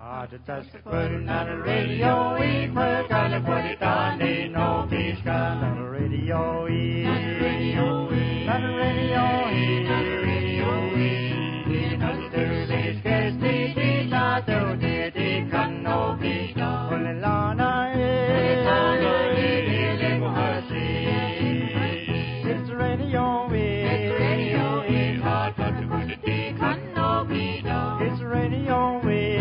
Just put it on the radio, we put gotta put it on the no peace gun on the radio, on the radio, on the radio, on the radio, in the Thursday's case, the not the can no peace gun, on the lana, it's radio, hard to put it can no peace gun, it's radio.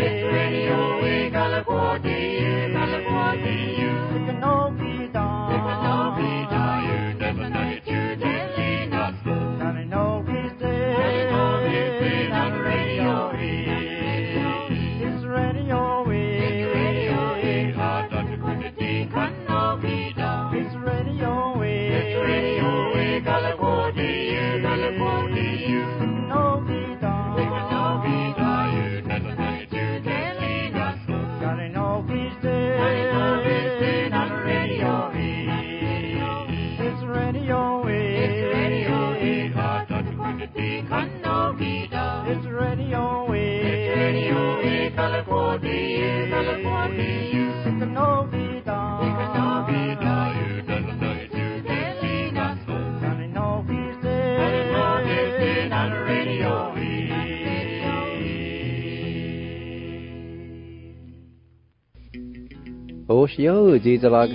Yo, Dizalag.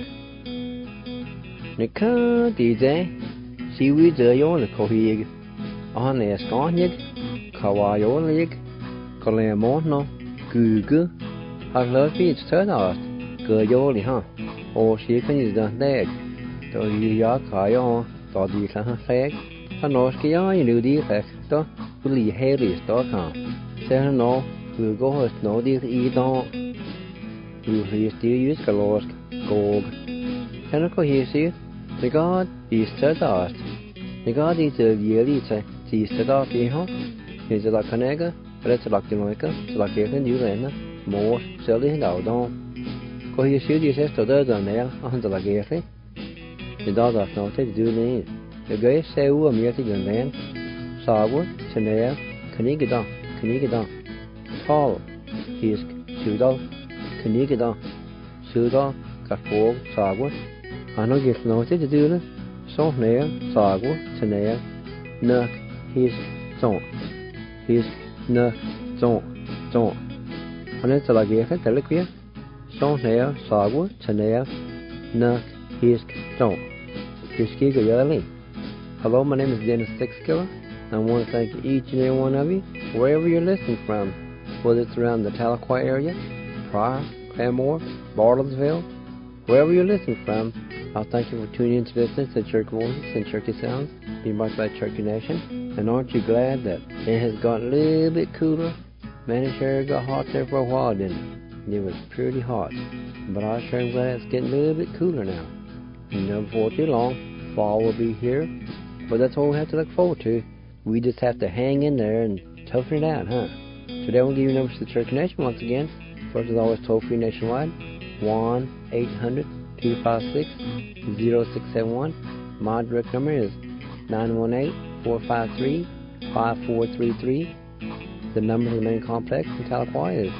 Nika, Dize, see we the yon cohig. On a sconig, Kawayolig, Colemono, Gugu. Have love each turn out. Gurjoli, huh? Or she can use the leg. So you yak, I on, thought you can flag. Hanoski, I knew the effect, though, really hairy stock on. Say no, we'll go as no deal eat on. You still use Galorsk, Gog. Can I hear you? The God is set out. The God is a yearly tea set off here, huh? He's a la canega, but it's a lucky loika, like a new lena, more, selling out on. Go here, shoot your sister, there's a nail, under la gayly. The dog of noted do need. The gay say, who are muted and then. Sawa, Chanea, Canigada, Tall, he is shoot off. Canigada, Suda, Carfog, Sagwa. I know get noted to do it. So near, Sagwa, Tanea, Nuck, his zone. His Nuck, zone. And it's like a telequia. So near, Sagwa, Tanea, Nuck, his zone. His Giga Yelly. Hello, my name is Dennis Sixkiller. I want to thank each and every one of you, wherever you're listening from, whether it's around the Tahlequah area, Pryor, Claremore, Bartlesville, wherever you're listening from. I'll thank you for tuning in to listen to Church Voices and Turkey Sounds, being brought by Turkey Nation. And aren't you glad that it has gotten a little bit cooler? Man, it sure got hot there for a while, didn't it? It was pretty hot. But I sure am glad it's getting a little bit cooler now. And before too long, fall will be here. But that's what we have to look forward to. We just have to hang in there and toughen it out, huh? Today we'll give you numbers to the Turkey Nation once again. First, as always, toll-free nationwide, 1-800-256-0671. My direct number is 918-453-5433. The number of the main complex in Tahlequah is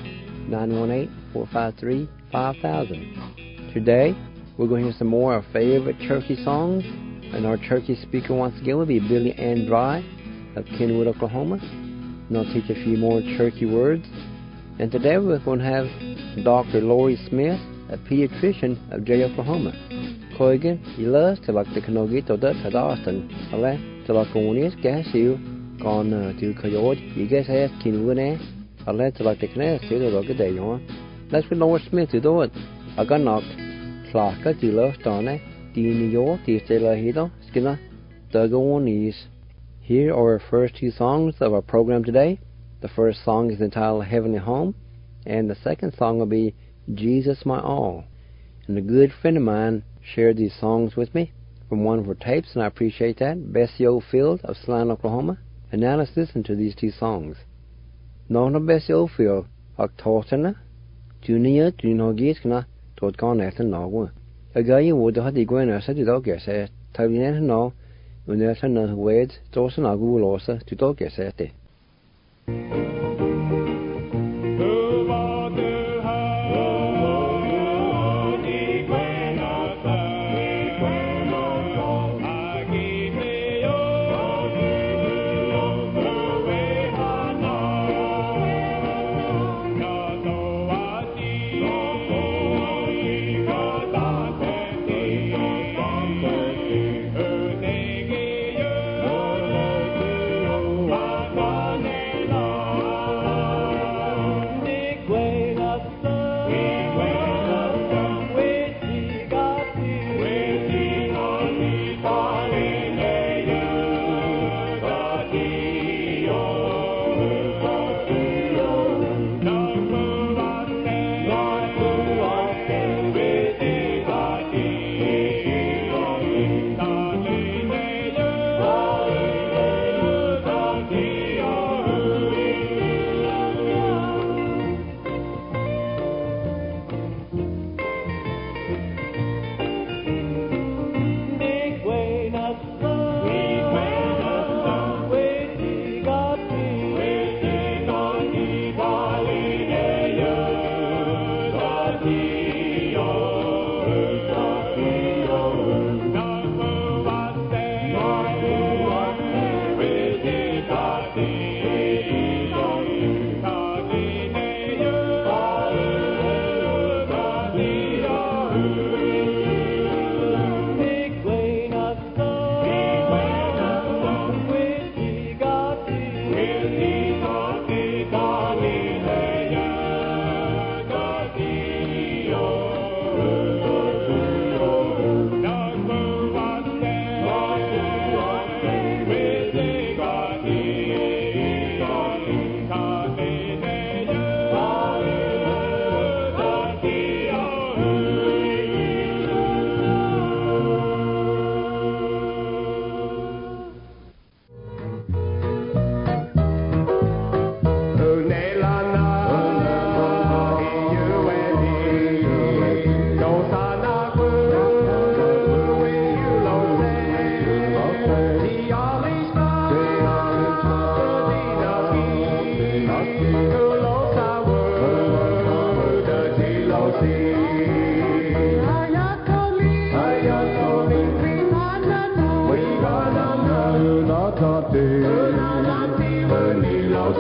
918-453-5000. Today, we're going to hear some more of our favorite turkey songs, and our turkey speaker once again will be Billy Ann Dry of Kenwood, Oklahoma. And I'll teach a few more turkey words. And today we're going to have Dr. Lori Smith, a pediatrician of Jay, Oklahoma. Koigan, ilas to like the Kanogito Dutch at Austin, ale to like Onis Gassiu, gone to Coyote, you guys have Kinwood, ale to like the Knas to the Loga Day on. Let's with Lori Smith to do it. I got knocked. Flaka to love Donna, New York, the Stella Hido, Skinner, Doug Onis. Here are our first two songs of our program today. The first song is entitled Heavenly Home, and the second song will be Jesus My All. And a good friend of mine shared these songs with me from one of her tapes, and I appreciate that, Bessie Oldfield of Saline, Oklahoma. And now let's listen to these two songs. Nona Bessie Oldfield, Octosana, Junior, Junogiskna, Totgon Ethan Nogwa. A guy you would have the Gwen said to dog yes, Tavian no, when there's another word, Tosan Agulosa to dog yes.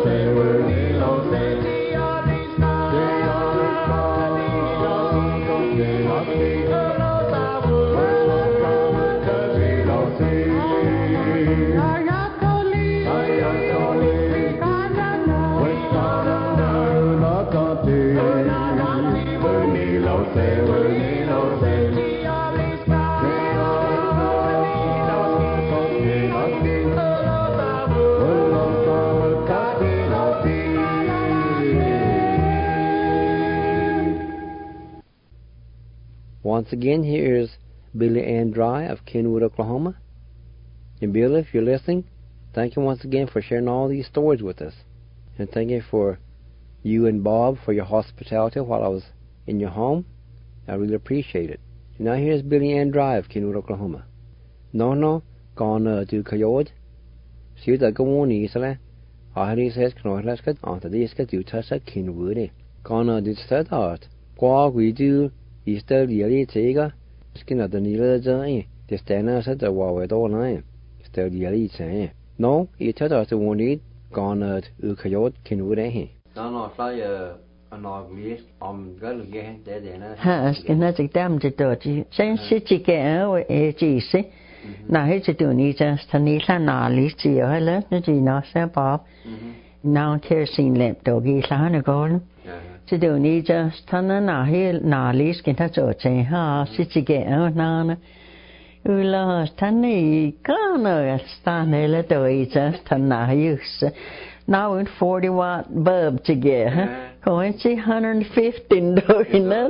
Once again, here is Billy Ann Dry of Kenwood, Oklahoma. And Billy, if you're listening, thank you once again for sharing all these stories with us. And thank you for you and Bob for your hospitality while I was in your home. I really appreciate it. And now here's Billy Ann Dry of Kenwood, Oklahoma. No, gone to Coyote. See the go on easily. I had says Knorsket on the disc to touch a Kenwood. Gone to start out. What we do. Is the really tiger? Skin of the needle giant. The standers at the wall with all nine. Still really saying. No, you tell us the wounded. Gone to Coyote Kenwood. No, fly a ugly. Gonna get dead. Has can I take them to dodgy? Since she get away, GC. Now here's a doing just a neat and gnarly. See, I left the Gina, Bob. Now kerosene lamp doggy, Santa Golden. Chị đều ní cho thằng nào hi nào lý cái thằng chỗ chơi ha sĩ chỉ cái nào nè là thằng này cái nào stan này là tôi cho thằng nào hi now in 40-watt bulb to get ha coi chỉ 115 đôi nữa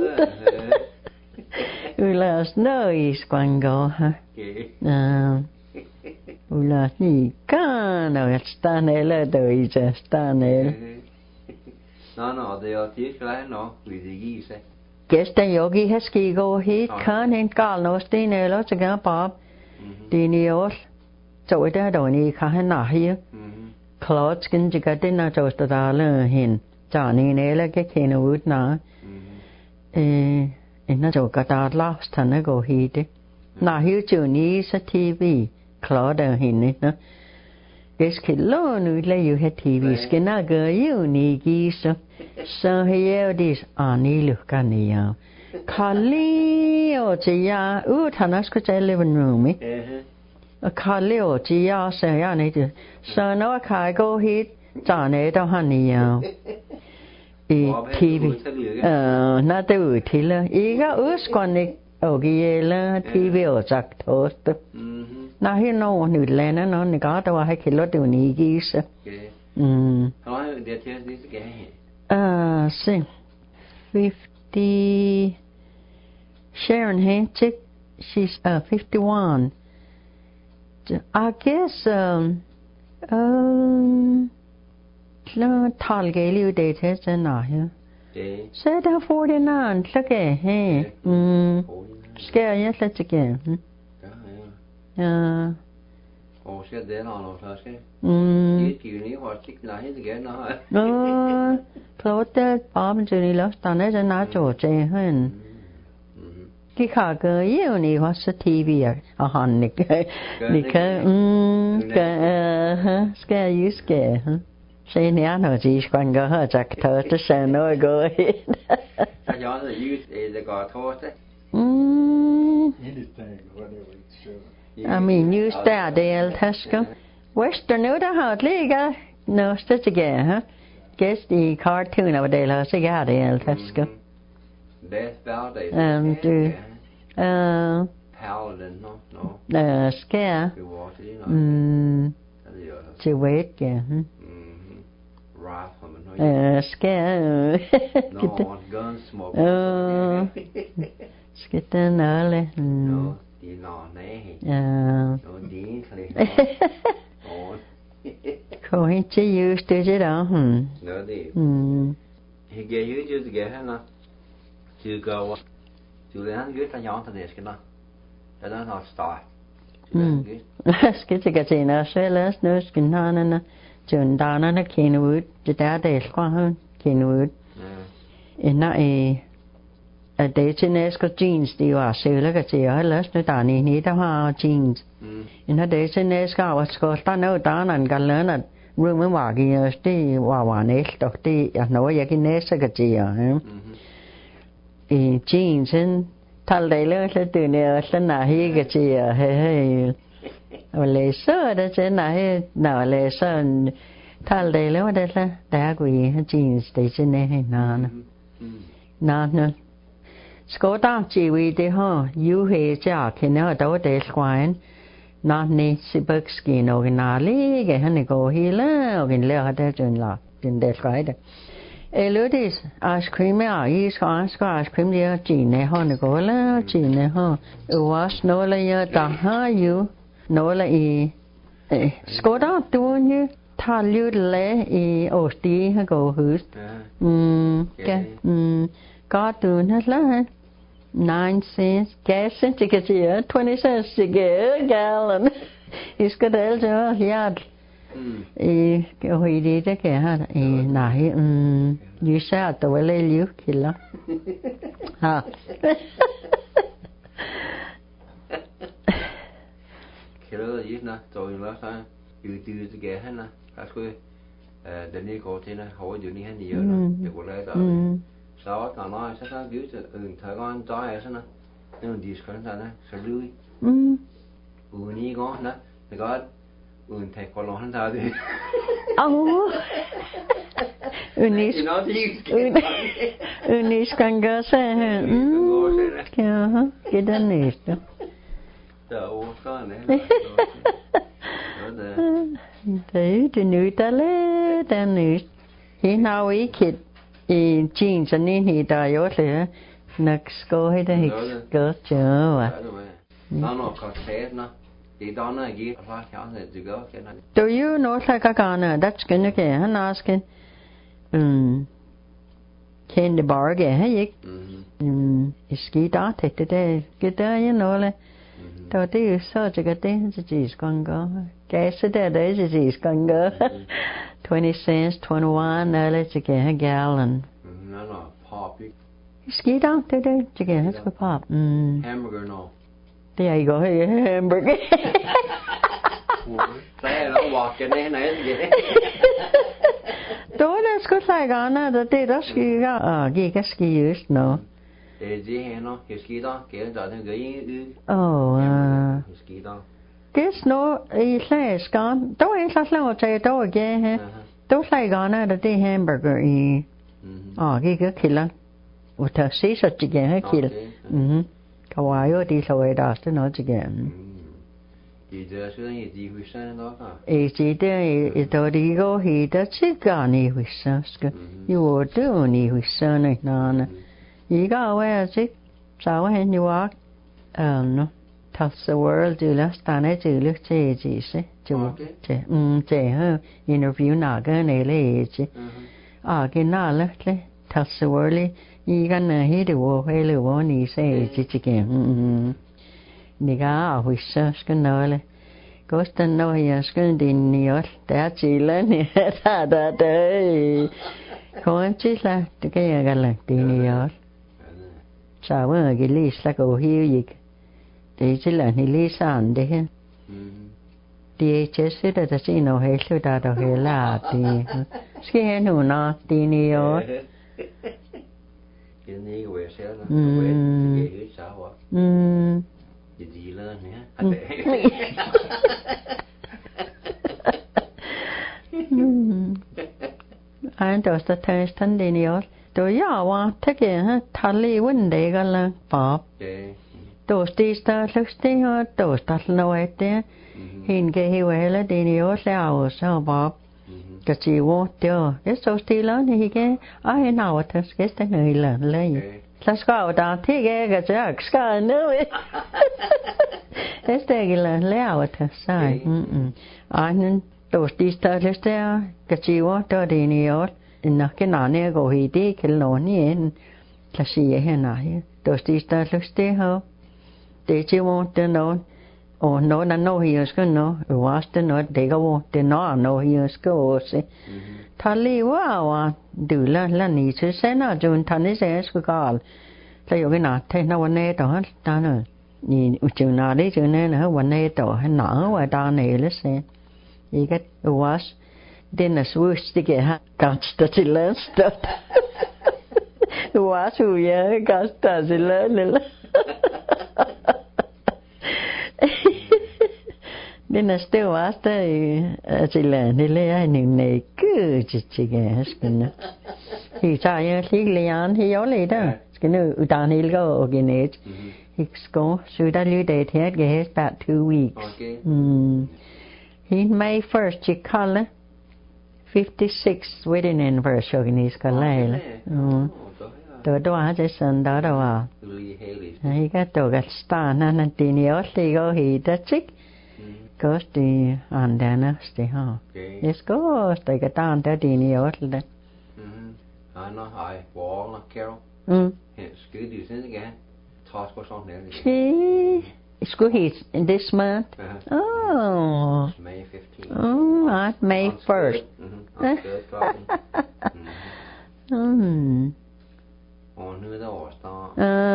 là nơi quanh go ha là ní cái nào stan này là tôi cho stan này No, they are teach no, with the geese. Guess the yogi has go heat can and call no stain a lot again, Bob. Dinios. So it had only can here. Clothes can you get dinner toast that I learn him. Johnny Nella get in a wood now. In a joke at our last time I go heat. Now here to knees a TV. Claude in it. Guess Kilon would let you have TV skin a girl you need geese. So here this Annie look at you. Kali or Gia, Tanas could say living room, A Kali or Gia say, I need to. So no, I go hit Johnny the honey. TV. Not the Utilla. Ega Usquanic, Ogiela, TV or Jack Toast. Now here no one would land on the God or I can lot of niggies. How long did this again? See, 50. Sharon Hanchick, she's 51. I guess tall gaily dated and now here. Said 49. Look at hey. Scare yes, let's again. Oh, she did on her first. You what chick night again. Clothes, Bob and Julie lost on it and not George. Chicago, you need what's the TV a honey. Scare you scare. Say, I know she's going to go her jack to say no go ahead. I just use the got horse. Anything, whatever it's sure. I mean, you stay there, Tesco. Western, no, the hardly got no such again, huh? Guess the cartoon of a day, let's say, got there, Tesco. Death Valley. Paladin, no. Scare. To wait, yeah. Scare. No, gun smoke. Skitten early. No, the law, nay. No, dean, Going to use it on. No, dear. He gave you just get her to go to the good and yon to this, you know. I don't know, start. Skit to get in a sailor's nurse can on John down on a Kenwood, the dad is quite Kenwood. In that a day in Esco jeans, do you are so like a tea, I lost no Danny need a hard jeans. In a day in Esco, I was got to know down and got learned rồi mới bảo cái tí hòa nè đọc tí nói cái nè sẽ cái gì à chính chân thằng đấy là từ nè sẽ nãy hi cái gì à hay lệ sơ đó chứ nãy nào lệ sơ thằng đấy là đây là đại quỷ chính đấy chứ nè nèSko ta chỉ vì thế ha, yêu hệ cha khi nào đâu để quan, na nè si bậc skin ở cái nào lý cái hắn có hi la, ở cái lẽ hạt chân la, chân để cái đó. Elodis ice cream à, ice cream đi chỉ nè ha có la, chỉ nè ha, was no la ya ta ha you, no la Sko ta tu như thà lưu lệ ở tí ha có hứ, cái có tu hết lá. 9 cents, gas cents, you get here, 20 cents to get a gallon. He's got a little yard. He did it again. You said the way you kill. Ha. Killer, you know, so you last time you do it again, huh? That's good. The Nico Tina, how do you need any? You will let out. Sao tao nói sao kiểu thời con trói sao nè nhưng đi cái sao nè sao lưới ní con nè thì có thầy con lo hắn sao đi Unis kan gå så cái đó nè đâu có nè đấy thì nữ ta lấy ta nữ khi nào ý kid chính cho nên thì ta yếu thế next go hay là go chưa à nó có thế nó thì đó nó gì phải chọn để tự go cái này do you know like cái này that's cái cái hắn asking can the bar cái hay ski đó thì cái đó you know là đầu tiên sao cho cái tên chỉ con go cái số đấy chỉ con go 20 cents 21 là chỉ cái gallon no pop ski down today chỉ cái hết cái pop hamburger no there you go hamburger Saya nak walk ke ni vậy. Đó là có sai cả na đó thì đó ski cái ski use no. Để gì hè nó cái ski đó cái đó thì cái ski đó. Cái snow ý sai scan đó ấy sao sao chạy đó cái ha. Đó sai cả na đó thì hamburger ý. Cái killer. Uta sĩ sao chỉ cái killer. Kawaii đi sao đó thì nó chỉ cái. Chỉ để tôi đi có gì đó chỉ cả này hồi sáng cái, yêu tôi này hồi sáng này nè, ý cái vậy chứ, sao vậy như vậy, nó, thật sự world chứ là, ta nói chứ lúc chơi gì chứ, chơi ha, interview nào cái này lấy chứ, cái nào lấy, thật sự world, ý cái này hết rồi, hay là vô này sẽ chỉ cái, này cái hồi sáng cái nào lấy. Kostan no hiaskan dinniot ta chila ni ta da dei kon chila te ke galan dinniot sa wa ge lis la ko hiu yik te chila ni lisan de hen DHS da chi no he lu da do he la ti ski he nu na dinniot cái này về sẽ là về cái sao ạ gì lên nè anh đó sẽ thấy thân đi nhiều tôi giờว่าถ้าเกิดทะเลวันเด็กกันละป๊อปตัวที่สตาร์ทที่ฮะตัวสตาร์ทน้อยเต้เห็นแกหิวแล้วดีนี่ว่าแล้วสาวป๊อปก็จีวเดียวเอสโซสตีแล้วนี่แกเห็นเอาแต่แกสต์เหนื่อยเลยแล้วก็เอาตาที่แกก็จะสกัดนู่นเอสเตอร์กินแล้วแต่ใช่อันนั้นตัวที่สตาร์ทแล้วก็จีวตัวดีนี่ว่านะแค่หน้าเนี่ยก็หิดีแค่โน่นนี่แล้วสิเห็นไหนตัวที่สตาร์ทแล้วเดี๋ยวจีวตัวโน่นโอ้โน่นนั่นโน่ฮิสก็โน่ว่าตัวโน่เด็กก็ว่าตัวโน่โน่ฮิสก็ว่าสิทะเลว่าดูแล้วนี่ชื่อเส้นน่ะจนทันนี้เส้นก็กาลแล้วอยู่กันน่ะเท่าวันนี้ต่อตาเนี่ยนี่จุดน่ะได้จุดนี้นะวันนี้ต่อให้หนาว่าตาเนี่ยเลยสิอีกก็ว่า denna svustige här kasta till lönstöt. Vasu jag kasta till lön. Denna stövasta till lön det är nu gudsiga skunna. Thì sao như thì liền thì gió lì đó. Cái nữ utan hi go organic. It's go so that you date here get about 2 weeks. Okay. He May 1st he call 56 wedding anniversary organize cái này. Tôi đóจะsân đó đâu à. He got to get star na tin yo thì go he that's it. Goes the andana stay ha. Yes go stay cái tan tới tin yo là. Nó hỏi bỏ nó kéo. Hiện cứ điều sinh cái toss có xong nữa. School he's in this month. Oh. May 15th. Oh, at May 1st. On who the star.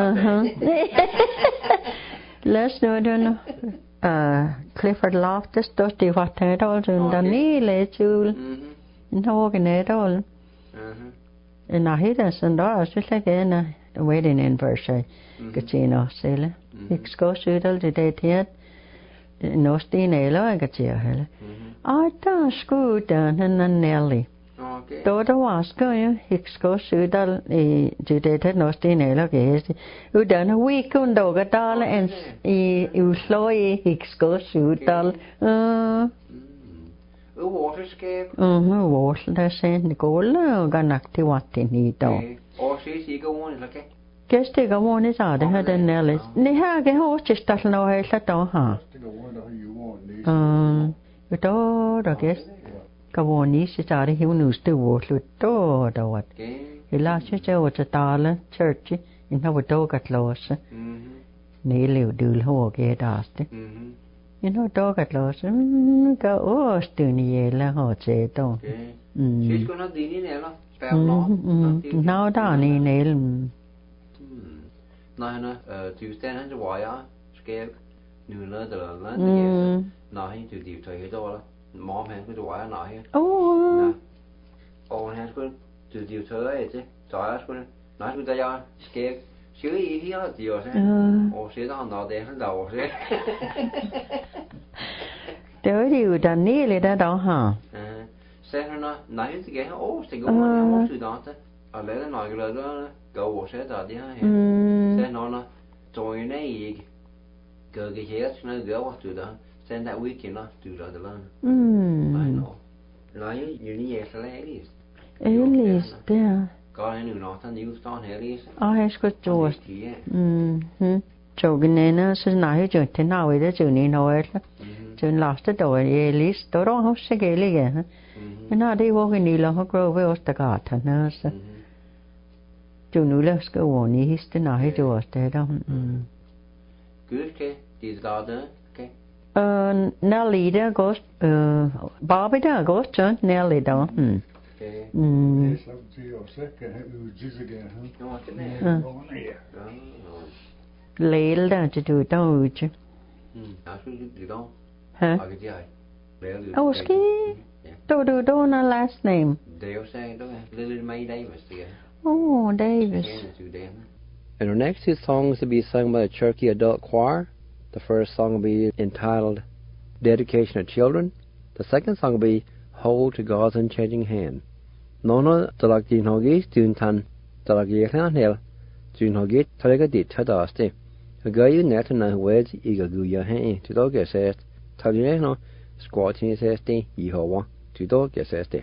Let's do it. Clifford Loftus does the what I told you. The nearly to no can at all. And I hit us and doors just like in a wedding anniversary. Casino sailor. It's go suital to date yet. No steen I got you. I thought school done and Nelly. Okay. Då was going, go suital to date no steen I who done a week on dog at all and you slow go suital. Waterscape. Water the same goal, ganakti what in it. Or she's go on like it. Just take a one is out of the Nellis. Ni har get horse just that no hair at all, huh? I guess. Go on, is out of him news to water door or what? He last year was a dollar church in our dog at loss. Nearly do ho get asked. You know, dog at loss. Go oh, stony la ho say don't. She's gonna do it now down in nail. Này nè, Tuesday hắn cho vài á, scale, new nữa từ là nó nói từ điều thời cái đó là, mom hắn cứ vài nói hết. Oh. On hắn cứ từ điều thời ấy chứ, trời cứ nói cứ ra scale, xíu gì thì là điều thế, xíu đó nó để hắn đầu thế. Đấy điều đàn ní là đó hả? Xem nó nói thì cái thì cũng không sự đó thế, ở đây nó nói cái lời đó. Go sẽ đó đi ha. Sẽ nó rồi này cái hết nó gỡ vào từ đó. Sẽ that weekend nó từ đó tới lần. I know. Nói như vậy sẽ là Elise. Elise there. Có ai nữa nó thân yêu son Elise. Hay có chỗ. Chỗ cái này nó sẽ nói chuyện thế nào vậy đó chỗ này nói là. Chỗ last rồi Elise đó không sẽ cái gì cả. Nó đi vô cái này là họ grow với Ostagat nó sẽ. Chú nuôi là cái vốn này hít thế nào hết rồi thế đó. Good cái đi đó đó cái. Nelly đó có Bobby đó có chứ Nelly đó. Lấy đó chỉ tụi tao chứ. Hả? Oh, ski. Đâu na last name. Đều say đó Lily May Davis kìa. Oh, Davis. And our next two songs will be sung by the Cherokee Adult Choir. The first song will be entitled Dedication of Children. The second song will be Hold to God's Unchanging Hand. Nono dalak din hogi tun tan dalak yekhan hel tun hogi tarega dit tadaste. Agayu net na wed igagu ya he to do get tadine no squatting seste Yehovah to do get seste.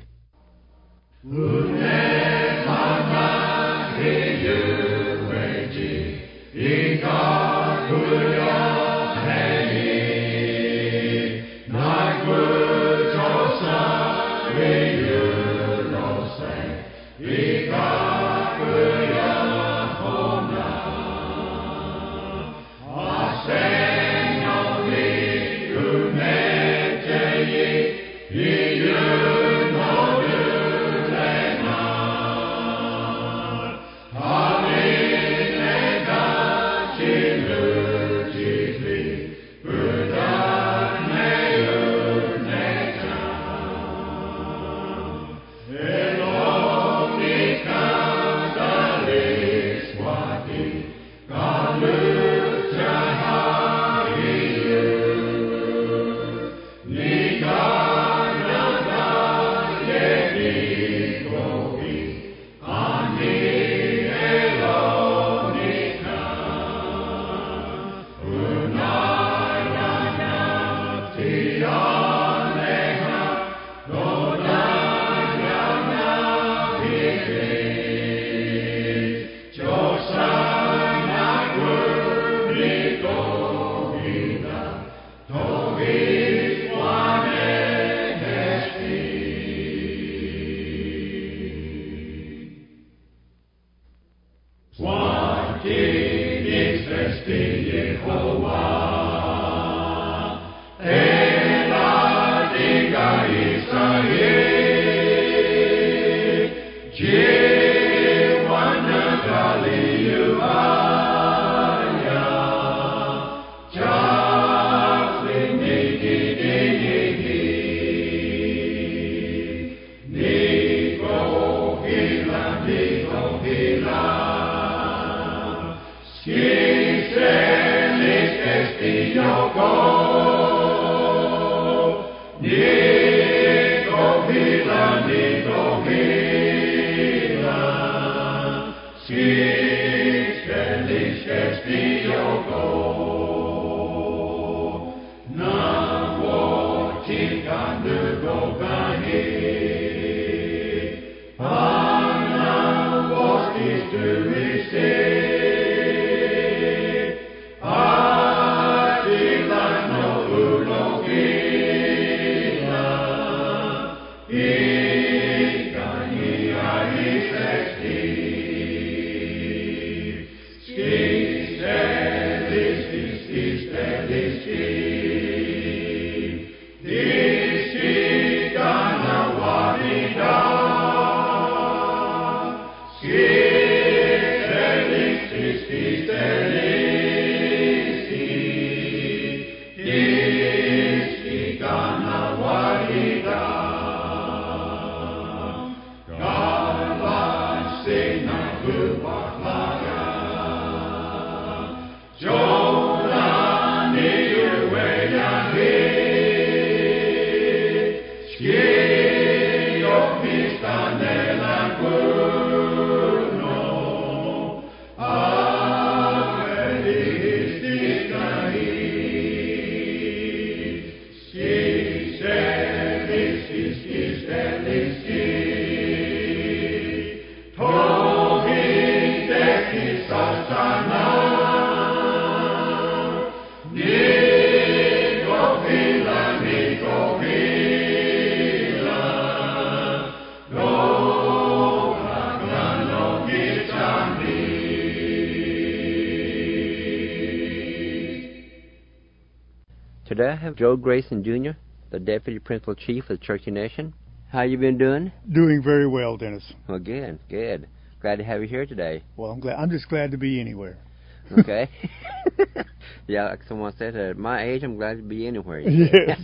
Ah Today I have Joe Grayson, Jr., the Deputy Principal Chief of the Cherokee Nation. How you been doing? Doing very well, Dennis. Well, good, good. Glad to have you here today. Well, I'm glad. I'm just glad to be anywhere. Okay. Yeah, like someone said, at my age, I'm glad to be anywhere. Yes.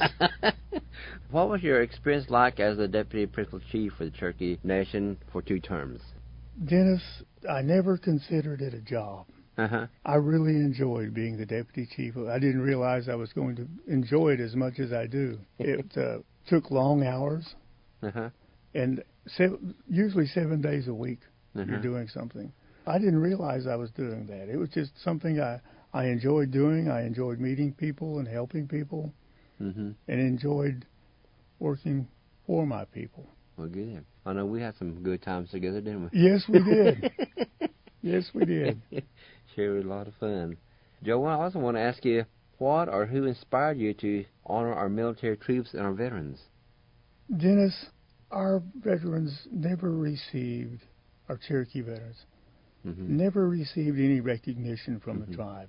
What was your experience like as the Deputy Principal Chief for the Cherokee Nation for 2 terms? Dennis, I never considered it a job. Uh-huh. I really enjoyed being the deputy chief. I didn't realize I was going to enjoy it as much as I do. It took long hours, Uh-huh. and usually 7 days a week you're doing something. I didn't realize I was doing that. It was just something I enjoyed doing. I enjoyed meeting people and helping people, and enjoyed working for my people. Well, good. I know we had some good times together, didn't we? Yes, we did. Yes, we did. Sure, it was a lot of fun. Joe, I also want to ask you, what or who inspired you to honor our military troops and our veterans? Dennis, our veterans never received, our Cherokee veterans, never received any recognition from the tribe.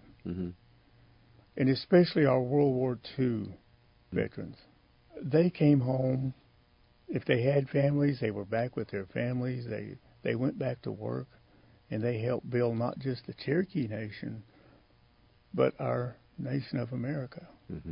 And especially our World War II veterans. They came home. If they had families, they were back with their families. They went back to work. And they helped build not just the Cherokee Nation, but our nation of America.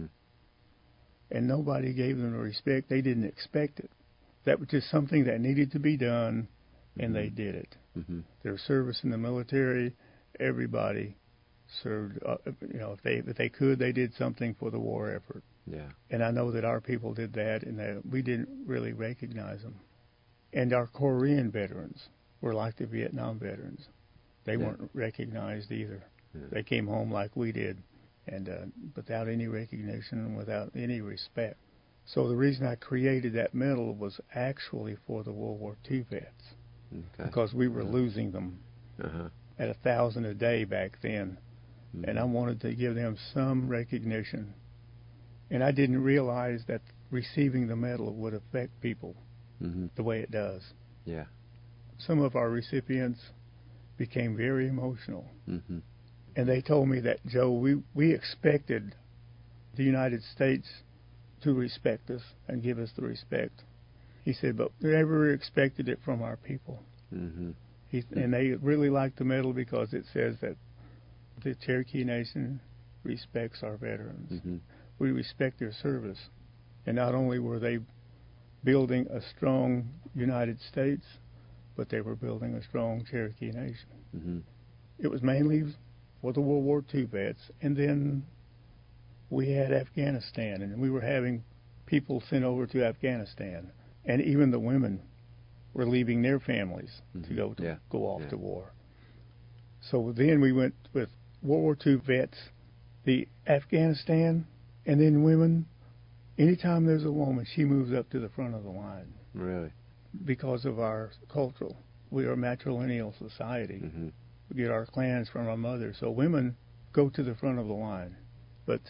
And nobody gave them the respect. They didn't expect it. That was just something that needed to be done, and they did it. Their service in the military, everybody served. If they could, they did something for the war effort. Yeah. And I know that our people did that, and that we didn't really recognize them. And our Korean veterans were like the Vietnam veterans. They weren't recognized either. They came home like we did, and without any recognition and without any respect. So the reason I created that medal was actually for the World War II vets, because we were losing them at 1,000 a day back then, and I wanted to give them some recognition. And I didn't realize that receiving the medal would affect people the way it does. Yeah. Some of our recipients became very emotional. And they told me that, Joe, we expected the United States to respect us and give us the respect. He said, but we never expected it from our people. And they really liked the medal because it says that the Cherokee Nation respects our veterans. We respect their service. And not only were they building a strong United States, but they were building a strong Cherokee nation. Mm-hmm. It was mainly for the World War II vets, and then we had Afghanistan, and we were having people sent over to Afghanistan, and even the women were leaving their families to go off to war. So then we went with World War II vets, the Afghanistan, and then women. Anytime there's a woman, she moves up to the front of the line. Really? Because of our cultural. We are a matrilineal society. Mm-hmm. We get our clans from our mothers. So women go to the front of the line. But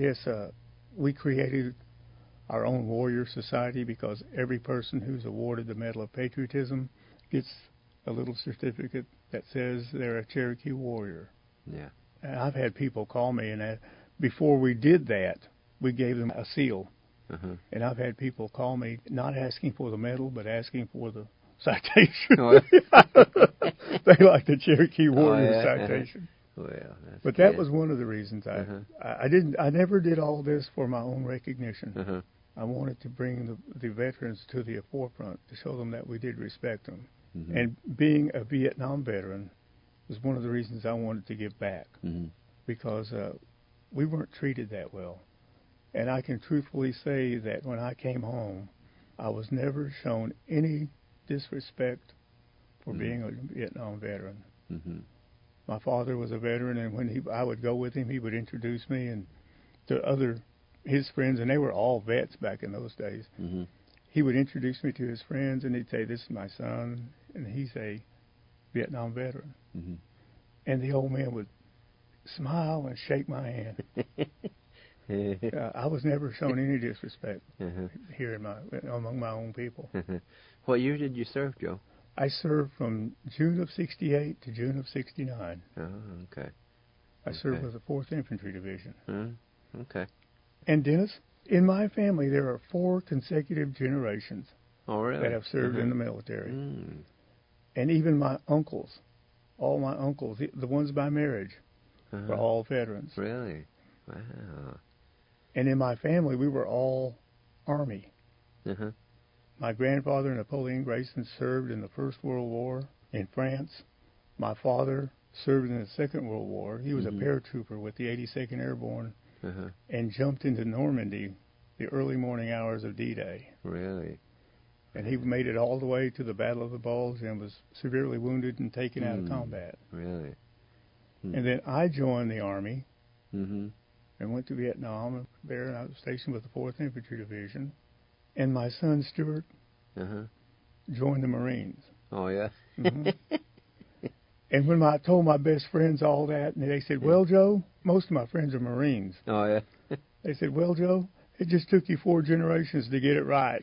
we created our own warrior society because every person who's awarded the Medal of Patriotism gets a little certificate that says they're a Cherokee warrior. Yeah. And I've had people call me, and before we did that, we gave them a seal. Uh-huh. And I've had people call me not asking for the medal, but asking for the citation. Oh, They like the Cherokee warrior citation. Well, that's but good. that was one of the reasons I never did all this for my own recognition. Uh-huh. I wanted to bring the veterans to the forefront to show them that we did respect them. Mm-hmm. And being a Vietnam veteran was one of the reasons I wanted to give back, because we weren't treated that well. And I can truthfully say that when I came home, I was never shown any disrespect for being a Vietnam veteran. Mm-hmm. My father was a veteran, and when I would go with him, he would introduce me and to his friends, and they were all vets back in those days. Mm-hmm. He would introduce me to his friends, and he'd say, "This is my son," and he's a Vietnam veteran. Mm-hmm. And the old man would smile and shake my hand. I was never shown any disrespect here among my own people. What year did you serve, Joe? I served from June of '68 to June of '69. Oh, okay. I served with the 4th Infantry Division. Okay. And Dennis, in my family, there are 4 consecutive generations that have served in the military. And even my uncles, all my uncles, the ones by marriage, were all veterans. Really? Wow. And in my family, we were all Army. My grandfather, Napoleon Grayson, served in the First World War in France. My father served in the Second World War. He was a paratrooper with the 82nd Airborne and jumped into Normandy the early morning hours of D-Day. Really? And he made it all the way to the Battle of the Bulge and was severely wounded and taken out of combat. Really? And then I joined the Army and went to Vietnam. And there I was stationed with the 4th Infantry Division. And my son, Stuart, joined the Marines. Oh, yeah? And when I told my best friends all that, and they said, "Well, Joe," most of my friends are Marines. Oh, yeah? They said, "Well, Joe, it just took you 4 generations to get it right."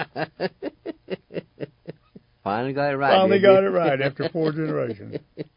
Finally got it right. Finally got it right after 4 generations.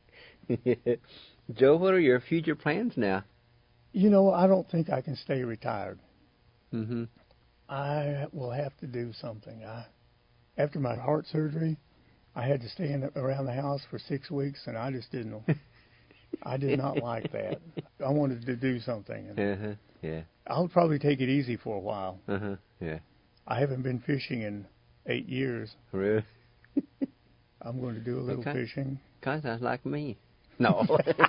Joe, what are your future plans now? You know, I don't think I can stay retired. Mm-hmm. I will have to do something. After my heart surgery, I had to stay around the house for 6 weeks, and I just didn't. I did not like that. I wanted to do something. And yeah. I'll probably take it easy for a while. Yeah. I haven't been fishing in 8 years. Really? I'm going to do a little fishing. Kind of sounds like me. No.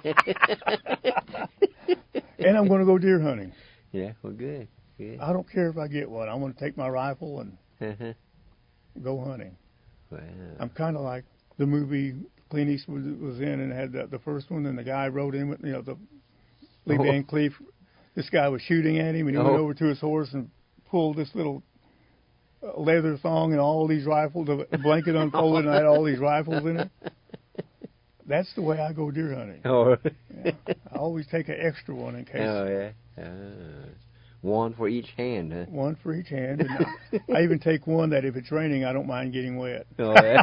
And I'm going to go deer hunting. Yeah, well, good. I don't care if I get one. I want to take my rifle and go hunting. Wow. I'm kind of like the movie Clint Eastwood was in and had the first one, and the guy rode in with, the Lee Van Cleef. This guy was shooting at him, and he went over to his horse and pulled this little leather thong and all these rifles, the blanket unfolded and had all these rifles in it. That's the way I go deer hunting. I always take an extra one in case. Oh, yeah. One for each hand, huh? One for each hand. And I even take one that if it's raining, I don't mind getting wet. Oh, yeah.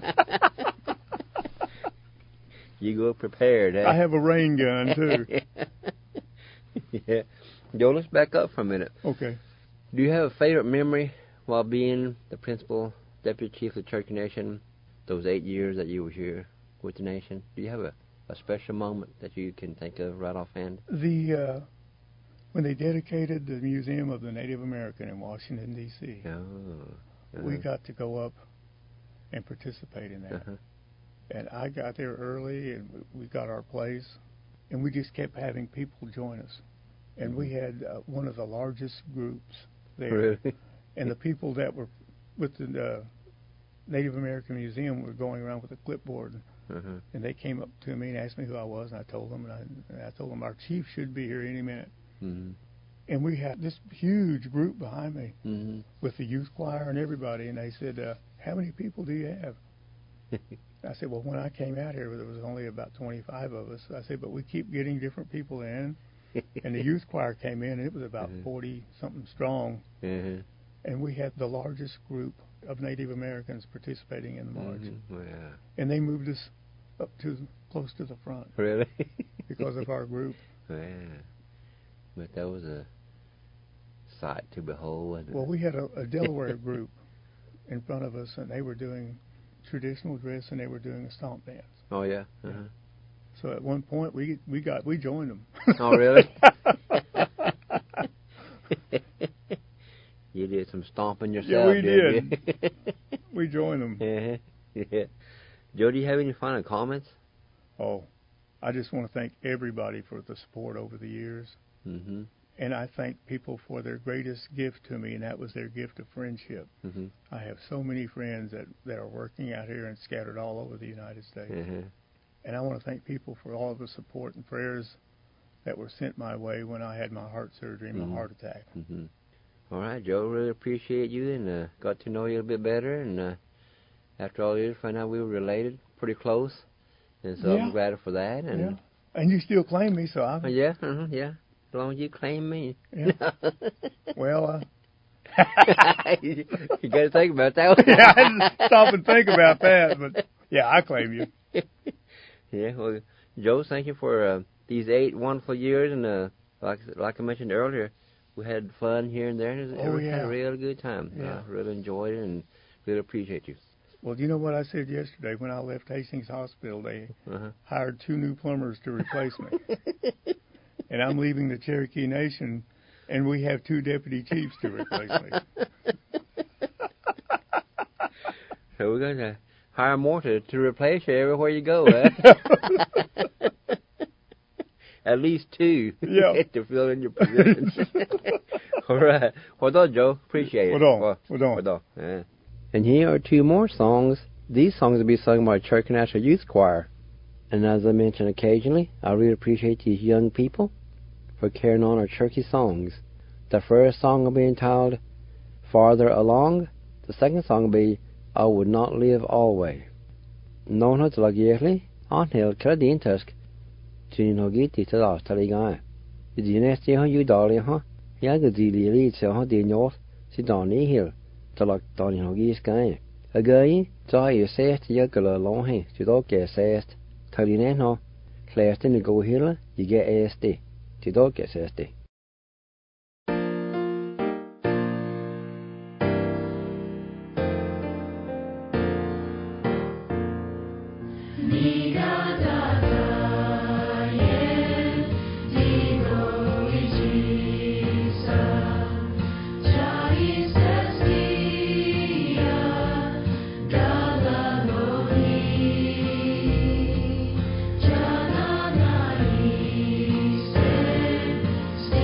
You go prepared, eh? I have a rain gun, too. Yeah. Joe, let's back up for a minute. Okay. Do you have a favorite memory while being the principal deputy chief of the Cherokee Nation, those 8 years that you were here with the nation? Do you have a special moment that you can think of right offhand? When they dedicated the Museum of the Native American in Washington, D.C., we got to go up and participate in that. And I got there early, and we got our place, and we just kept having people join us. And we had one of the largest groups there. Really? And the people that were with the Native American Museum were going around with a clipboard. And they came up to me and asked me who I was, and I told them, and I told them our chief should be here any minute. And we had this huge group behind me with the youth choir and everybody, and they said, how many people do you have? I said, well, when I came out here, there was only about 25 of us. I said, but we keep getting different people in. And the youth choir came in, and it was about 40-something strong. And we had the largest group of Native Americans participating in the march. And they moved us up to close to the front. Really? Because of our group. Yeah. But that was a sight to behold, wasn't it? Well, we had a Delaware group in front of us, and they were doing traditional dress, and they were doing a stomp dance. Oh, yeah? So at one point, we joined them. Oh, really? You did some stomping yourself, yeah, we did. We joined them. Yeah. Joe, do you have any final comments? Oh, I just want to thank everybody for the support over the years. And I thank people for their greatest gift to me, and that was their gift of friendship. I have so many friends that are working out here and scattered all over the United States. And I want to thank people for all the support and prayers that were sent my way when I had my heart surgery and my heart attack. All right, Joe, really appreciate you, and got to know you a bit better. And after all this, find out we were related, pretty close. And so I'm glad for that. And and you still claim me, so I'm... Yeah. As long as you claim me. Yeah. Well, you got to think about that one. Yeah, I just stop and think about that. But, yeah, I claim you. Yeah, well, Joe, thank you for these 8 wonderful years. And like I mentioned earlier, we had fun here and there. And we had a real good time. Yeah. Really enjoyed it and really appreciate you. Well, you know what I said yesterday? When I left Hastings Hospital, they hired 2 new plumbers to replace me. And I'm leaving the Cherokee Nation, and we have 2 deputy chiefs to replace me. So we're going to hire more to replace you everywhere you go, huh? At least 2 to fill in your positions. All right. Well done, Joe. Appreciate it. Well done. Yeah. And here are 2 more songs. These songs will be sung by Cherokee National Youth Choir. And as I mentioned occasionally, I really appreciate these young people for carrying on our Cherokee songs. The first song will be entitled Farther Along. The second song will be I Would Not Live Always. Known as Lagieri, Anhel Karadin Tusk, Tunogiti Tadas Taligai. The dynasty on you, darling, huh? Yagazili leads her the north, Sidani Hill, Talak Donny Sky. Again, Zai says to Yagala Long, to dog says, Talineno, Claire in the Go Hill, you get ASD. To dog ASD. Stay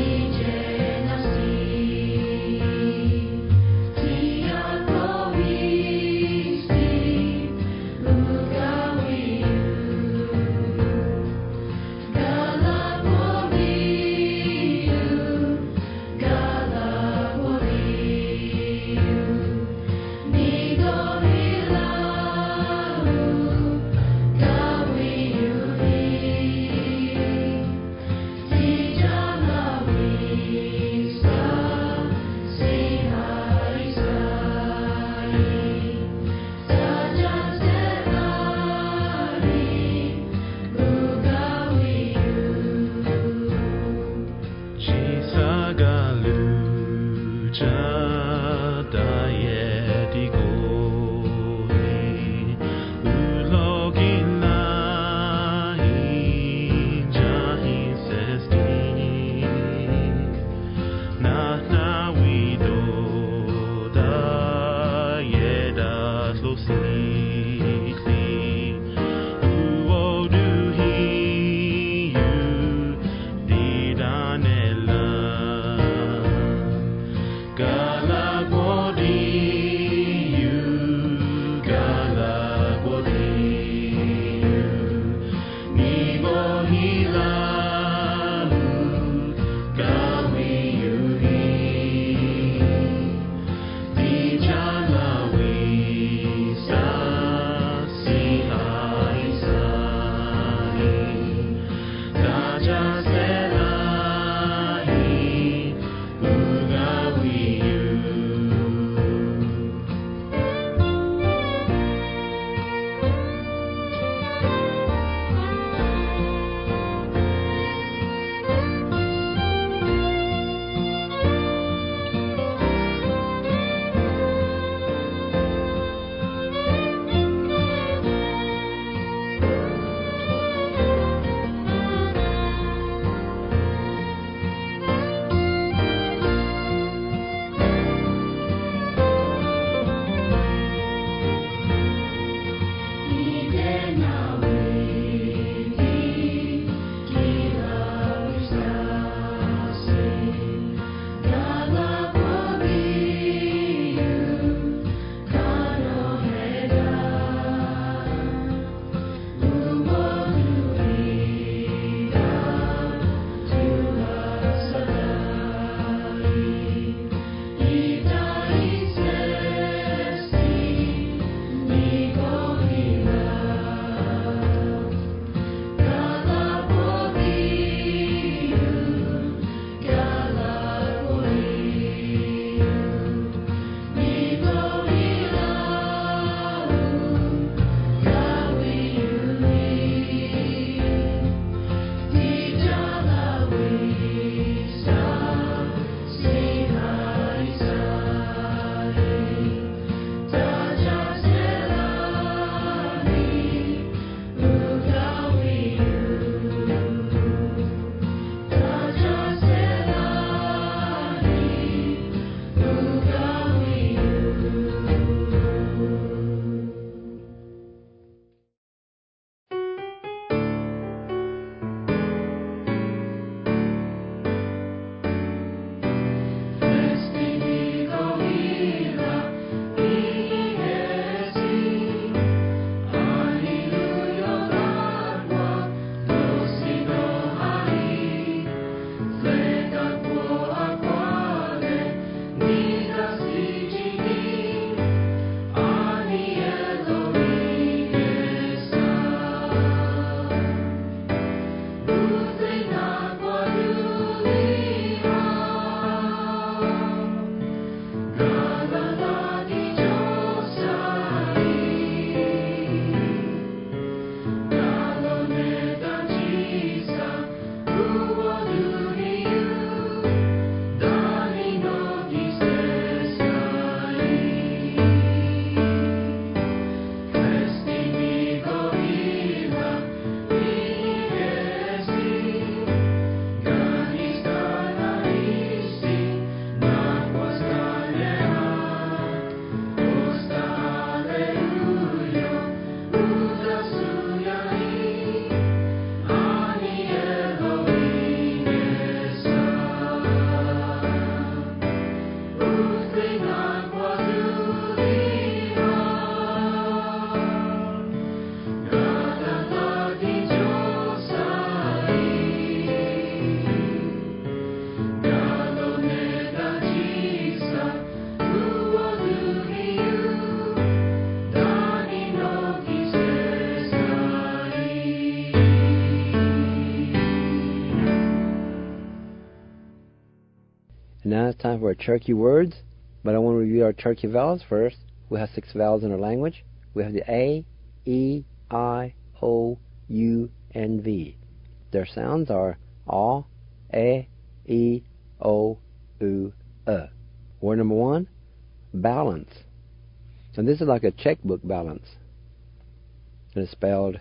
Now it's time for our Cherokee words, but I want to review our Cherokee vowels first. We have 6 vowels in our language. We have the A, E, I, O, U, and V. Their sounds are A, E, O, U, Word number 1, balance. And this is like a checkbook balance. It is spelled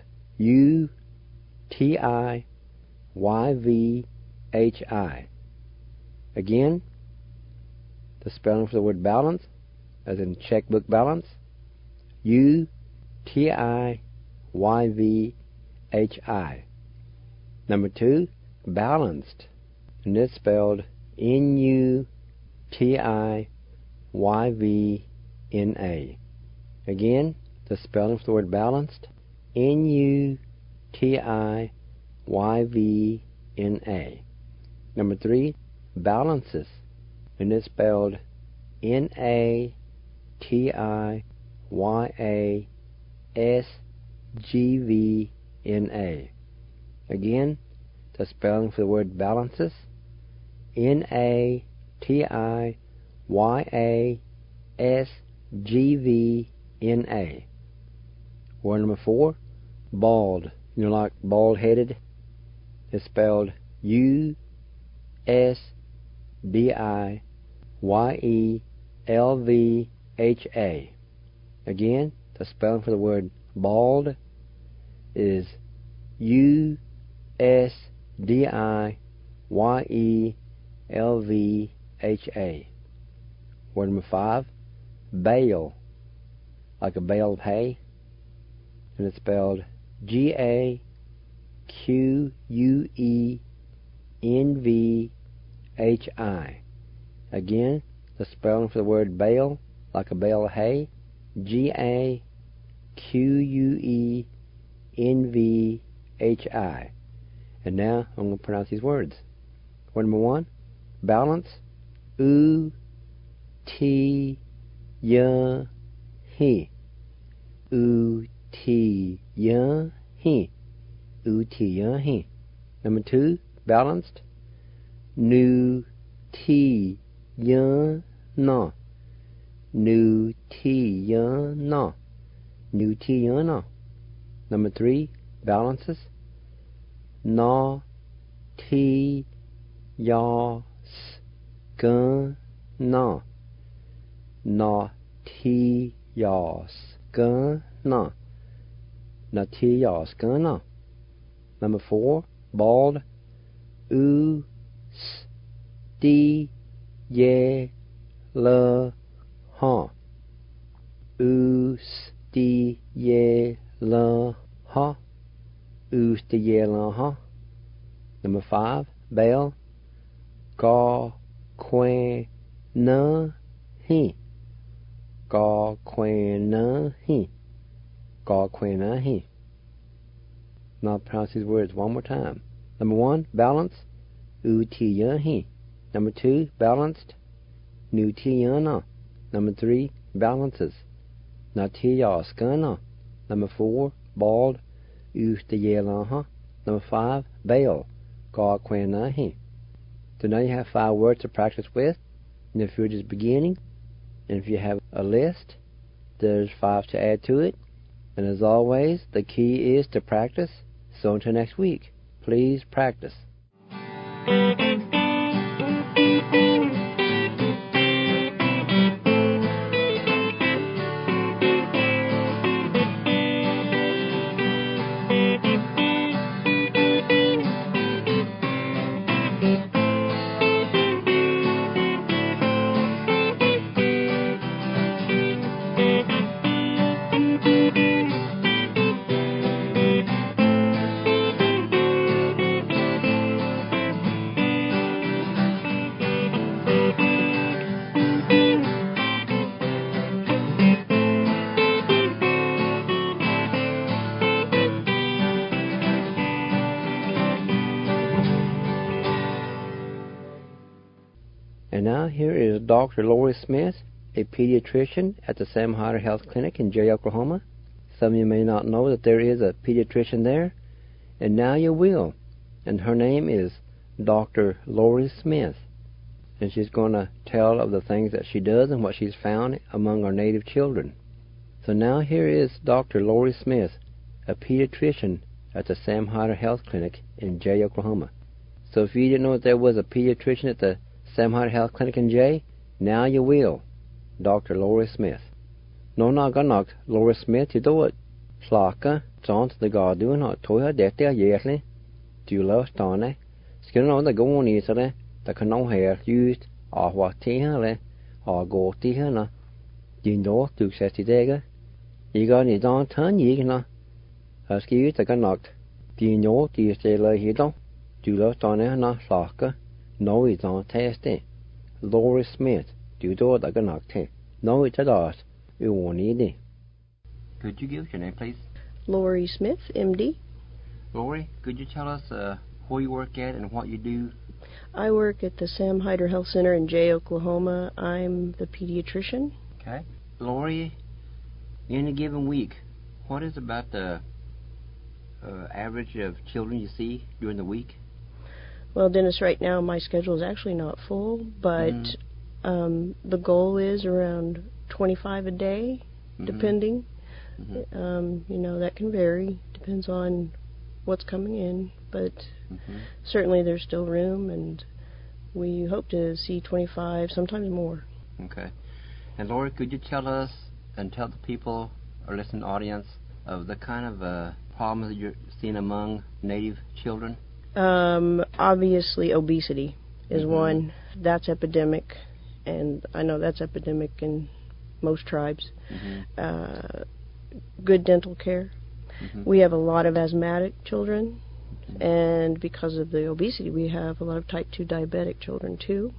U-T-I-Y-V-H-I. Again, the spelling for the word balance, as in checkbook balance, U-T-I-Y-V-H-I. Number 2, balanced, and it's spelled N-U-T-I-Y-V-N-A. Again, the spelling for the word balanced, N-U-T-I-Y-V-N-A. Number 3, balances, and it's spelled N-A-T-I-Y-A-S-G-V-N-A. Again, the spelling for the word balances, N-A-T-I-Y-A-S-G-V-N-A. Word number 4, bald. You know, like bald-headed. It's spelled U-S-B-I-Y-E-L-V-H-A. Again, the spelling for the word bald is U-S-D-I-Y-E-L-V-H-A. Word number 5, bale. Like a bale of hay. And it's spelled G-A-Q-U-E-N-V-H-I. Again, the spelling for the word bale, like a bale of hay, G-A-Q-U-E-N-V-H-I. And now I'm going to pronounce these words. Word number 1, balance, U-T-Y-H. U-T-Y-H. U-T-Y-H. Number 2, balanced, Nu-T-Y-Na. Nu-T-Y-Na. Nu-T-Y-Na. Number 3, balances, Na-T-Ya-S-K-Na. Na-T-Ya-S-K-Na. Na-T-Ya-S-K-Na. Number 4, bald, U-S-D-Y-L-Ha. U-S-D-Y-L-Ha. U-S-D-Y-L-Ha. Number 5, bale, Ga-Quen-Na-Hi. Ga-Quen-Na-Hi. Ga-Quen-Na-Hi. Now I'll pronounce these words one more time. Number 1, balance, U-T-Y-Hi. Number 2, balanced, Nu-T-Y-Na. Number 3, balances, Na-T-Ya-S-K-Na. Number 4, bald, U-S-D-Y-L-Ha. Number 5, bale, Ga-Quen-Na-Hi. So now you have 5 words to practice with, and if you're just beginning, and if you have a list, there's 5 to add to it. And as always, the key is to practice. So until next week, please practice. And now here is Dr. Lori Smith, a pediatrician at the Sam Hyder Health Clinic in Jay, Oklahoma. Some of you may not know that there is a pediatrician there, and now you will. And her name is Dr. Lori Smith. and she's going to tell of the things that she does and what she's found among our native children. So now here is Dr. Lori Smith, a pediatrician at the Sam Hyder Health Clinic in Jay, Oklahoma. So if you didn't know that there was a pediatrician at the Sam Hyder Health Clinic in Jay, now you will. Dr. Lori Smith. No naganok Lori Smith you do it. Slaka, John the Gardu and Toya Dete yearly. Do you love Stone? Skin on the go on easily, the canoe hair used, or what tea or go tea her. You know, to set the dagger. You got any don't turn ye na. As you the ganok. Do you know, do you stay like he don't? Do you love Stone na Slaka? No, it's don't taste it. Lori Smith, do you do the ganok tea? No, it's a dot. You won't need it. Could you give us your name, please? Lori Smith, MD. Lori, could you tell us who you work at and what you do? I work at the Sam Hyder Health Center in Jay, Oklahoma. I'm the pediatrician. Okay. Lori, in a given week, what is about the average of children you see during the week? Well, Dennis, right now my schedule is actually not full, but the goal is around 25 a day, depending. You know, that can vary. Depends on what's coming in, but certainly there's still room, and we hope to see 25, sometimes more. Okay. And Lori, could you tell us and tell the people or listening audience of the kind of problems that you're seeing among Native children? Obviously, obesity is one. That's epidemic, and I know that's epidemic in most tribes. Good dental care. We have a lot of asthmatic children, and because of the obesity, we have a lot of type 2 diabetic children too.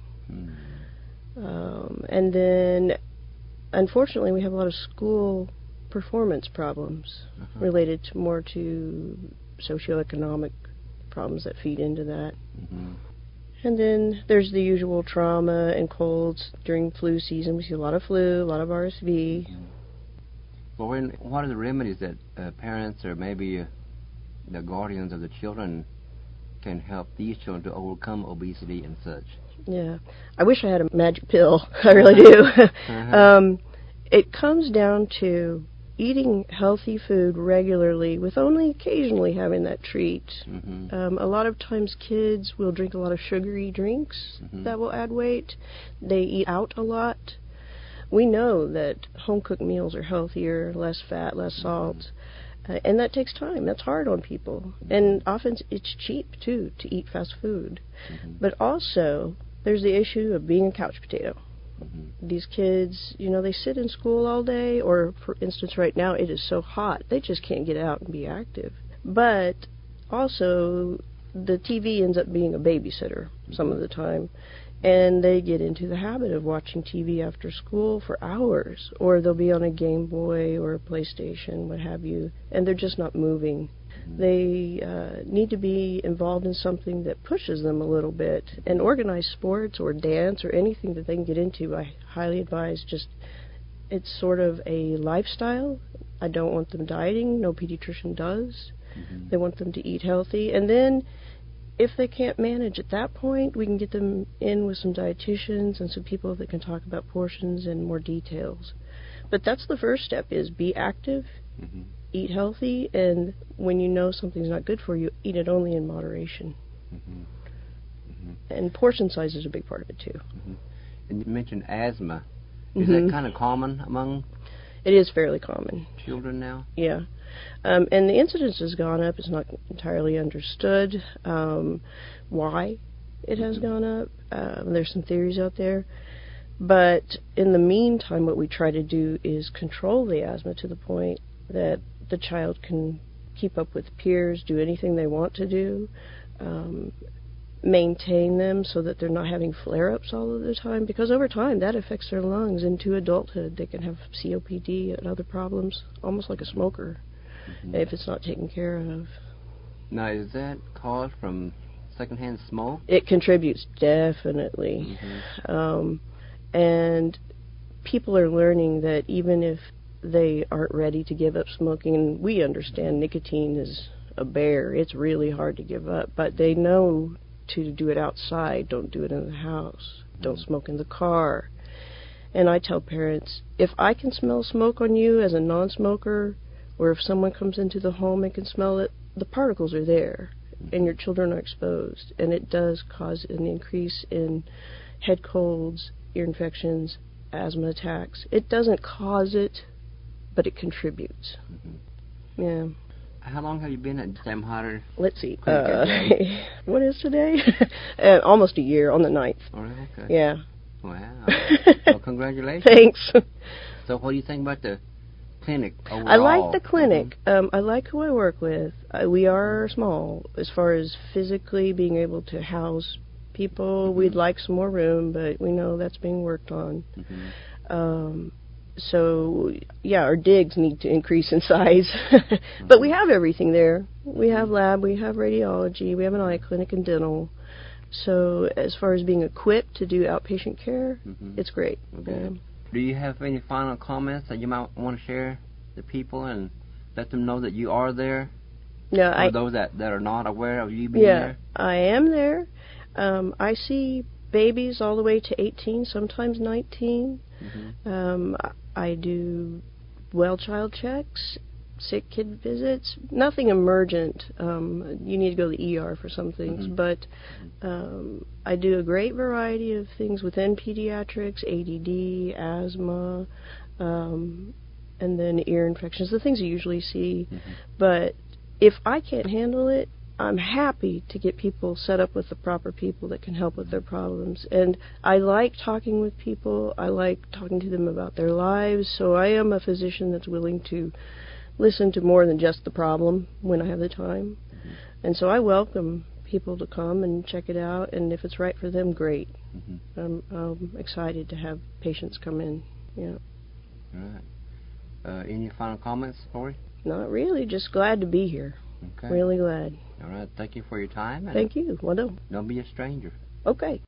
And then, unfortunately, we have a lot of school performance problems related more to socioeconomic problems that feed into that. And then there's the usual trauma and colds during flu season. We see a lot of flu, a lot of RSV. Well, what are the remedies that parents or maybe the guardians of the children can help these children to overcome obesity and such? Yeah. I wish I had a magic pill. I really do. It comes down to eating healthy food regularly with only occasionally having that treat. A lot of times kids will drink a lot of sugary drinks that will add weight. They eat out a lot. We know that home-cooked meals are healthier, less fat, less salt, and that takes time. That's hard on people. And often it's cheap, too, to eat fast food. But also, there's the issue of being a couch potato. These kids, you know, they sit in school all day, or, for instance, right now it is so hot, they just can't get out and be active. But also, the TV ends up being a babysitter some of the time. And they get into the habit of watching TV after school for hours, or they'll be on a Game Boy or a PlayStation, what have you, and they're just not moving. They need to be involved in something that pushes them a little bit, and organized sports or dance or anything that they can get into. I highly advise it's sort of a lifestyle. I don't want them dieting. No pediatrician does. They want them to eat healthy, and then if they can't manage at that point, we can get them in with some dietitians and some people that can talk about portions and more details. But that's the first step, is be active, eat healthy, and when you know something's not good for you, eat it only in moderation. And portion size is a big part of it, too. And you mentioned asthma. Is that kind of common among It is fairly common. children now? Yeah. And the incidence has gone up. It's not entirely understood why it has gone up. There's some theories out there. But in the meantime, what we try to do is control the asthma to the point that the child can keep up with peers, do anything they want to do, maintain them so that they're not having flare-ups all of the time, because over time that affects their lungs into adulthood. They can have COPD and other problems, almost like a smoker, if it's not taken care of. Now, is that caused from secondhand smoke? It contributes, definitely. And people are learning that even if they aren't ready to give up smoking, and we understand nicotine is a bear, it's really hard to give up, but they know to do it outside, don't do it in the house. Don't smoke in the car. And I tell parents, if I can smell smoke on you as a non-smoker, or if someone comes into the home and can smell it, the particles are there, and your children are exposed. And it does cause an increase in head colds, ear infections, asthma attacks. It doesn't cause it, but it contributes. Yeah. How long have you been at Sam Hodder? Let's see. What is today? Almost a year, on the 9th. Oh, really? Okay. Yeah. Wow. Well, congratulations. Thanks. So what do you think about the clinic overall? I like the clinic. I like who I work with. We are small as far as physically being able to house people. We'd like some more room, but we know that's being worked on. So, yeah, our digs need to increase in size. But we have everything there. We have lab, we have radiology, we have an eye clinic and dental. So as far as being equipped to do outpatient care, it's great. Okay. Do you have any final comments that you might want to share with people and let them know that you are there? No, for those that are not aware of you being there? Yeah, I am there. I see babies all the way to 18, sometimes 19. I do well child checks, sick kid visits, nothing emergent. You need to go to the ER for some things, but I do a great variety of things within pediatrics, ADD, asthma, and then ear infections, the things you usually see. But if I can't handle it, I'm happy to get people set up with the proper people that can help with their problems. And I like talking with people. I like talking to them about their lives. So I am a physician that's willing to listen to more than just the problem when I have the time. And so I welcome people to come and check it out. And if it's right for them, great. I'm excited to have patients come in. Yeah. All right. Any final comments, Lori? Not really. Just glad to be here. Okay. Really glad. All right. Thank you for your time. And thank you. Well done. Don't be a stranger. Okay.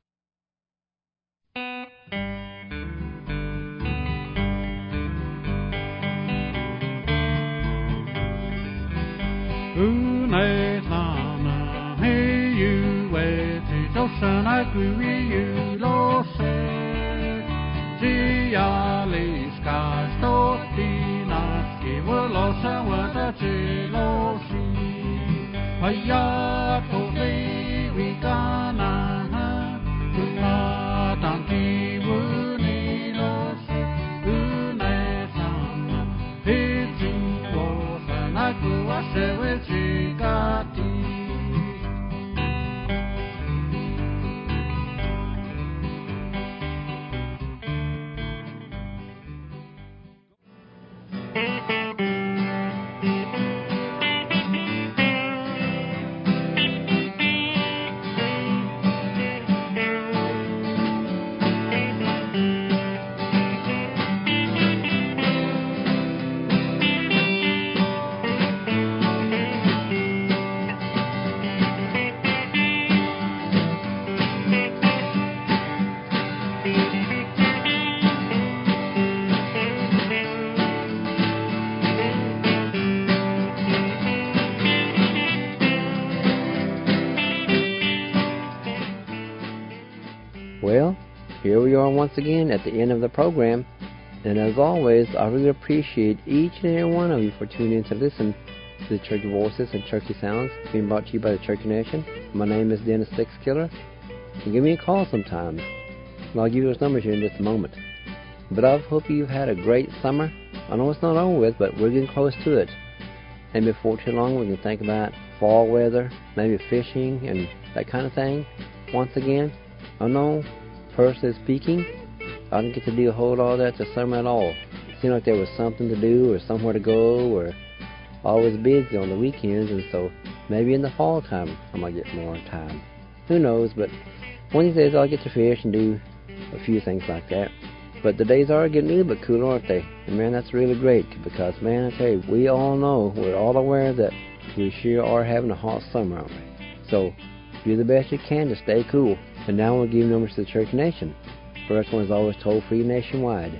Well, here we are once again at the end of the program, and as always, I really appreciate each and every one of you for tuning in to listen to the Turkey Voices and Turkey Sounds being brought to you by the Turkey Nation. My name is Dennis Sixkiller. You can give me a call sometime, and I'll give you those numbers here in just a moment. But I hope you've had a great summer. I know it's not over with, but we're getting close to it. And before too long, we can think about fall weather, maybe fishing and that kind of thing. Once again, I know, personally speaking, I didn't get to do a whole lot of that this summer at all. It seemed like there was something to do or somewhere to go, or I was busy on the weekends, and so maybe in the fall time I might get more time. Who knows, but one of these days I'll get to fish and do a few things like that. But the days are getting a little bit cooler, aren't they? And man, that's really great, because man, I tell you, we all know, we're all aware that we sure are having a hot summer, aren't we? So do the best you can to stay cool. And now we'll give numbers to the Turkey Nation. First one is always toll-free nationwide,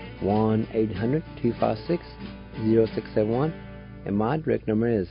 1-800-256-0671. And my direct number is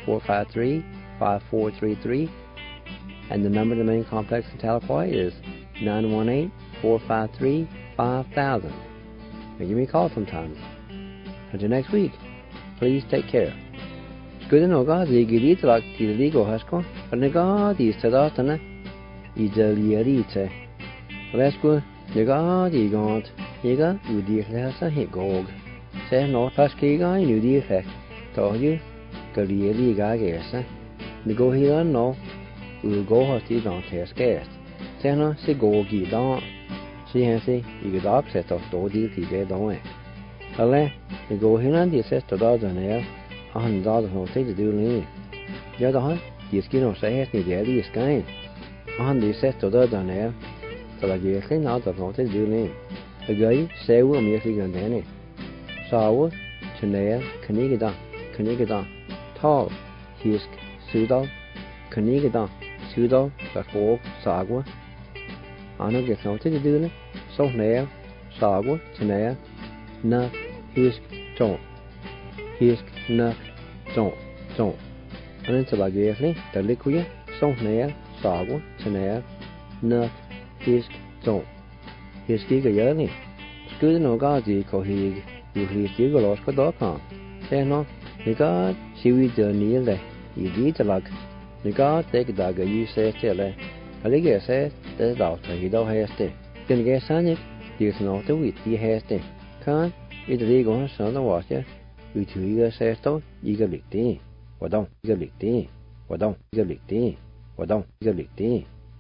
918-453-5433. And the number to the main complex in Tahlequah is 918-453-5000. And give me a call sometimes. Until next week, please take care. Good no God, the Gidit like the legal Hasko, and the God is Tadatana, Idelierite. Let's go, the God, the God, Yiga, you dear Lassa, he gog. Say no, Paskiga, you dear heck. Told you, Galieli Gagesa. The go here no, we'll go hosties on test guest. Say no, se go gi don't. See, Hansi, you could upset of Dodi TJ don't. Ale, the go here and the sister dozen air. $100 no take to do lean. The other hand, the skin of say the daddy is kind. $100 set to the done there. So I get clean out of no take to do lean. The guy say will me if you can danny. Saw Chanea, Canigada, tall, hisk, pseudo, Canigada, pseudo, the fork, sagwa. I don't get no take to do it. So nair, sagwa, Chanea, na, hisk, don't. Hisk, na, don't. And until I get the liquid, so nair, sagwa, Chanea, na, hisk, don't. Hisk, yearly. Good no gazi, cohig. You please do go lost for .com. Say no, the God, she will do near the eat the luck. The God take a dagger, you say till a ligger says, the doctor he don't have to. Can get Sonic, there's not the wit he has to. Can't, it's a legal on son of water. You two eager says so, eager lick tea. What don't, eager lick tea. What don't, eager lick tea. What don't, eager lick tea.